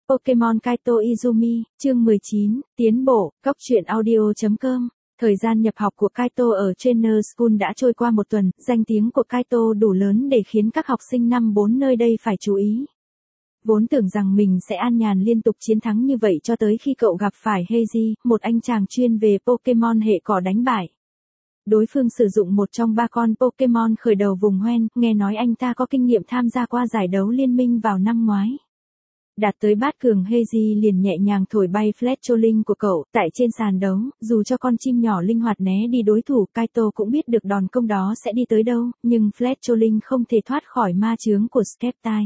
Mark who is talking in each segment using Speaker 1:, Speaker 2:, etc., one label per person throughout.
Speaker 1: Pokemon Kaito Izumi, chương 19, tiến bộ, góc truyện audio.com. Thời gian nhập học của Kaito ở Trainer School đã trôi qua một tuần, danh tiếng của Kaito đủ lớn để khiến các học sinh năm 4 nơi đây phải chú ý. Vốn tưởng rằng mình sẽ an nhàn liên tục chiến thắng như vậy cho tới khi cậu gặp phải Heiji, một anh chàng chuyên về Pokemon hệ cỏ đánh bại. Đối phương sử dụng một trong 3 con Pokemon khởi đầu vùng Hoenn, nghe nói anh ta có kinh nghiệm tham gia qua giải đấu liên minh vào năm ngoái. Đạt tới bát cường, Heiji liền nhẹ nhàng thổi bay Fletchling của cậu, tại trên sàn đấu, dù cho con chim nhỏ linh hoạt né đi đối thủ, Kaito cũng biết được đòn công đó sẽ đi tới đâu, nhưng Fletchling không thể thoát khỏi ma chướng của Sceptile.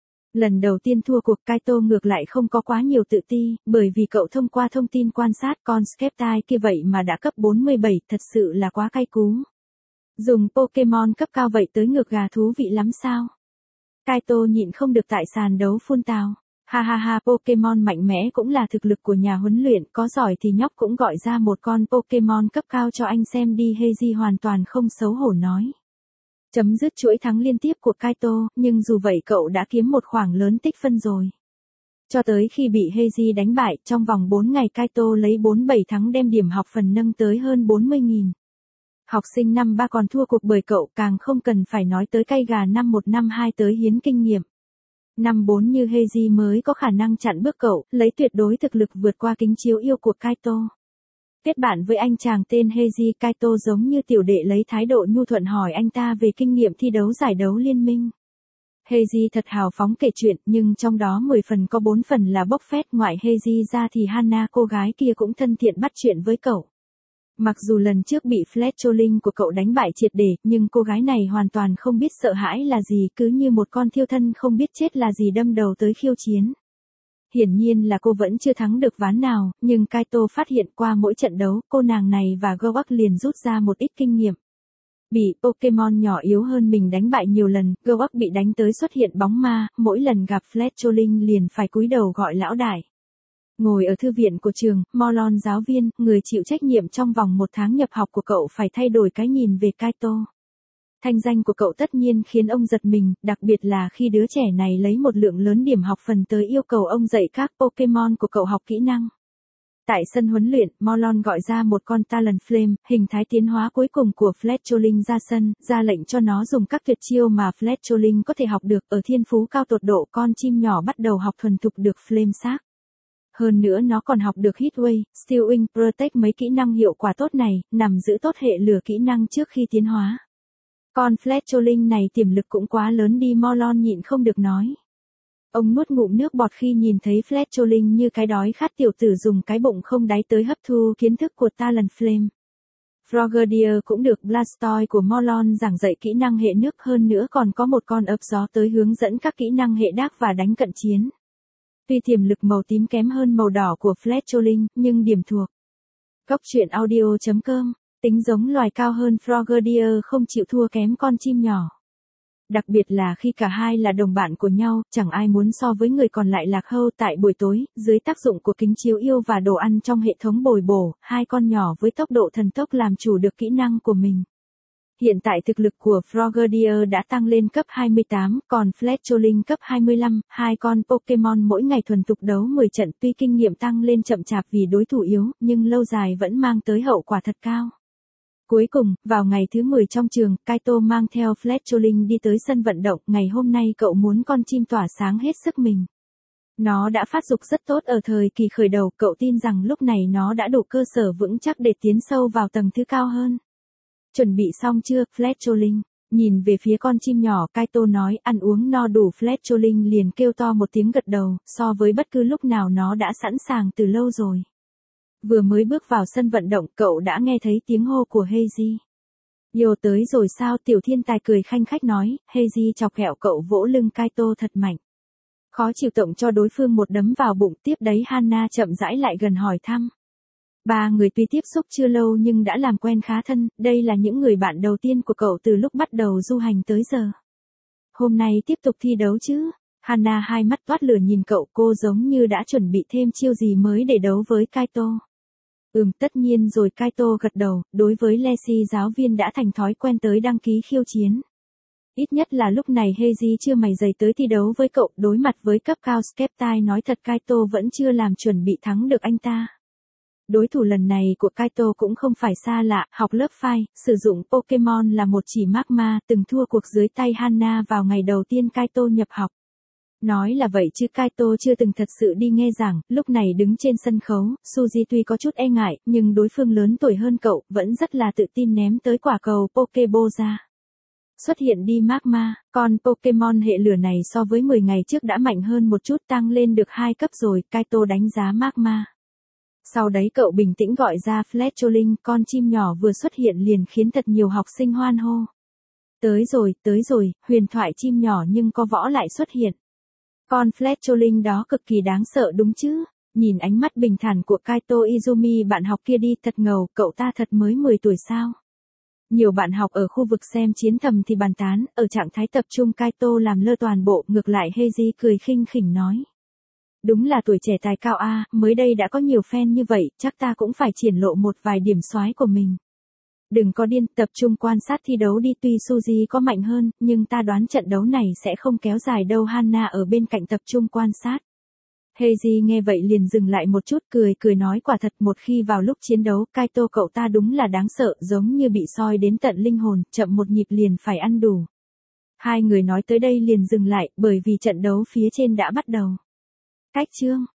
Speaker 1: Lần đầu tiên thua cuộc, Kaito ngược lại không có quá nhiều tự ti, bởi vì cậu thông qua thông tin quan sát con Sceptile kia vậy mà đã cấp 47, thật sự là quá cay cú. Dùng Pokemon cấp cao vậy tới ngược gà thú vị lắm sao? Kaito nhịn không được tại sàn đấu phun tào. Ha ha ha, Pokemon mạnh mẽ cũng là thực lực của nhà huấn luyện, có giỏi thì nhóc cũng gọi ra một con Pokemon cấp cao cho anh xem đi, Heiji hoàn toàn không xấu hổ nói. Chấm dứt chuỗi thắng liên tiếp của Kaito, nhưng dù vậy cậu đã kiếm một khoản lớn tích phân rồi. Cho tới khi bị Heiji đánh bại, trong vòng 4 ngày Kaito lấy 47 thắng đem điểm học phần nâng tới hơn 40.000. Học sinh năm 3 còn thua cuộc bởi cậu, càng không cần phải nói tới cay gà năm 1 năm 2 tới hiến kinh nghiệm. Năm 4 như Heiji mới có khả năng chặn bước cậu, lấy tuyệt đối thực lực vượt qua kính chiếu yêu của Kaito. Kết bạn với anh chàng tên Heiji, Kaito giống như tiểu đệ lấy thái độ nhu thuận hỏi anh ta về kinh nghiệm thi đấu giải đấu liên minh. Heiji thật hào phóng kể chuyện, nhưng trong đó 10 phần có 4 phần là bốc phét, ngoại Heiji ra thì Hana cô gái kia cũng thân thiện bắt chuyện với cậu. Mặc dù lần trước bị Fletchling của cậu đánh bại triệt để, nhưng cô gái này hoàn toàn không biết sợ hãi là gì, cứ như một con thiêu thân không biết chết là gì đâm đầu tới khiêu chiến. Hiển nhiên là cô vẫn chưa thắng được ván nào, nhưng Kaito phát hiện qua mỗi trận đấu, cô nàng này và Gowak liền rút ra một ít kinh nghiệm. Bị Pokemon nhỏ yếu hơn mình đánh bại nhiều lần, Gowak bị đánh tới xuất hiện bóng ma, mỗi lần gặp Fletchling liền phải cúi đầu gọi lão đại. Ngồi ở thư viện của trường, Molon giáo viên, người chịu trách nhiệm trong vòng 1 tháng nhập học của cậu phải thay đổi cái nhìn về Kaito. Thanh danh của cậu tất nhiên khiến ông giật mình, đặc biệt là khi đứa trẻ này lấy một lượng lớn điểm học phần tới yêu cầu ông dạy các Pokemon của cậu học kỹ năng. Tại sân huấn luyện, Molon gọi ra một con Talonflame, hình thái tiến hóa cuối cùng của Fletchling ra sân, ra lệnh cho nó dùng các tuyệt chiêu mà Fletchling có thể học được. Ở thiên phú cao tột độ, con chim nhỏ bắt đầu học thuần thục được Flame Sack. Hơn nữa nó còn học được Heatwave, Steel Wing, Protect, mấy kỹ năng hiệu quả tốt này, nằm giữ tốt hệ lửa kỹ năng trước khi tiến hóa. Con Fletchling này tiềm lực cũng quá lớn đi, Molon nhịn không được nói. Ông nuốt ngụm nước bọt khi nhìn thấy Fletchling như cái đói khát tiểu tử dùng cái bụng không đáy tới hấp thu kiến thức của Talonflame. Frogadier cũng được Blastoise của Molon giảng dạy kỹ năng hệ nước, hơn nữa còn có một con ấp gió tới hướng dẫn các kỹ năng hệ đác và đánh cận chiến. Tuy tiềm lực màu tím kém hơn màu đỏ của Fletchling, nhưng điểm thuộc. Góc truyện audio.com, tính giống loài cao hơn Frogadier không chịu thua kém con chim nhỏ. Đặc biệt là khi cả hai là đồng bạn của nhau, chẳng ai muốn so với người còn lại lạc hâu. Tại buổi tối, dưới tác dụng của kính chiếu yêu và đồ ăn trong hệ thống bồi bổ, hai con nhỏ với tốc độ thần tốc làm chủ được kỹ năng của mình. Hiện tại thực lực của Frogadier đã tăng lên cấp 28, còn Fletchling cấp 25, hai con Pokemon mỗi ngày thuần thục đấu 10 trận, tuy kinh nghiệm tăng lên chậm chạp vì đối thủ yếu, nhưng lâu dài vẫn mang tới hậu quả thật cao. Cuối cùng, vào ngày thứ 10 trong trường, Kaito mang theo Fletchling đi tới sân vận động, ngày hôm nay cậu muốn con chim tỏa sáng hết sức mình. Nó đã phát dục rất tốt ở thời kỳ khởi đầu, cậu tin rằng lúc này nó đã đủ cơ sở vững chắc để tiến sâu vào tầng thứ cao hơn. Chuẩn bị xong chưa, Fletchling? Nhìn về phía con chim nhỏ, Kaito nói, ăn uống no đủ. Fletchling liền kêu to một tiếng gật đầu, so với bất cứ lúc nào nó đã sẵn sàng từ lâu rồi. Vừa mới bước vào sân vận động, cậu đã nghe thấy tiếng hô của Heiji. Yo tới rồi sao? Tiểu thiên tài cười khanh khách nói. Heiji chọc ghẹo cậu vỗ lưng Kaito thật mạnh. Khó chịu tổng cho đối phương một đấm vào bụng, tiếp đấy Hana chậm rãi lại gần hỏi thăm. 3 người tuy tiếp xúc chưa lâu nhưng đã làm quen khá thân, đây là những người bạn đầu tiên của cậu từ lúc bắt đầu du hành tới giờ. Hôm nay tiếp tục thi đấu chứ? Hana hai mắt toát lửa nhìn cậu, cô giống như đã chuẩn bị thêm chiêu gì mới để đấu với Kaito. Tất nhiên rồi, Kaito gật đầu, đối với Leslie giáo viên đã thành thói quen tới đăng ký khiêu chiến. Ít nhất là lúc này Heiji chưa mày dày tới thi đấu với cậu, đối mặt với cấp cao Skeptai nói thật Kaito vẫn chưa làm chuẩn bị thắng được anh ta. Đối thủ lần này của Kaito cũng không phải xa lạ, học lớp phai, sử dụng Pokemon là một chỉ Magma, từng thua cuộc dưới tay Hana vào ngày đầu tiên Kaito nhập học. Nói là vậy chứ Kaito chưa từng thật sự đi nghe giảng, lúc này đứng trên sân khấu, Suzy tuy có chút e ngại, nhưng đối phương lớn tuổi hơn cậu, vẫn rất là tự tin ném tới quả cầu Pokeball ra. Xuất hiện đi Magma, con Pokemon hệ lửa này so với 10 ngày trước đã mạnh hơn một chút, tăng lên được 2 cấp rồi, Kaito đánh giá Magma. Sau đấy cậu bình tĩnh gọi ra Fletchling, con chim nhỏ vừa xuất hiện liền khiến thật nhiều học sinh hoan hô. Tới rồi, huyền thoại chim nhỏ nhưng có võ lại xuất hiện. Con Fletchling đó cực kỳ đáng sợ đúng chứ? Nhìn ánh mắt bình thản của Kaito Izumi bạn học kia đi, thật ngầu, cậu ta thật mới 10 tuổi sao? Nhiều bạn học ở khu vực xem chiến thầm thì bàn tán, ở trạng thái tập trung Kaito làm lơ toàn bộ, ngược lại Heiji cười khinh khỉnh nói. Đúng là tuổi trẻ tài cao a, mới đây đã có nhiều fan như vậy, chắc ta cũng phải triển lộ một vài điểm soái của mình. Đừng có điên, tập trung quan sát thi đấu đi, tuy Suzy có mạnh hơn, nhưng ta đoán trận đấu này sẽ không kéo dài đâu. Hana ở bên cạnh tập trung quan sát. Heiji nghe vậy liền dừng lại một chút, cười nói quả thật một khi vào lúc chiến đấu, Kaito cậu ta đúng là đáng sợ, giống như bị soi đến tận linh hồn, chậm một nhịp liền phải ăn đủ. Hai người nói tới đây liền dừng lại, bởi vì trận đấu phía trên đã bắt đầu. Cách chương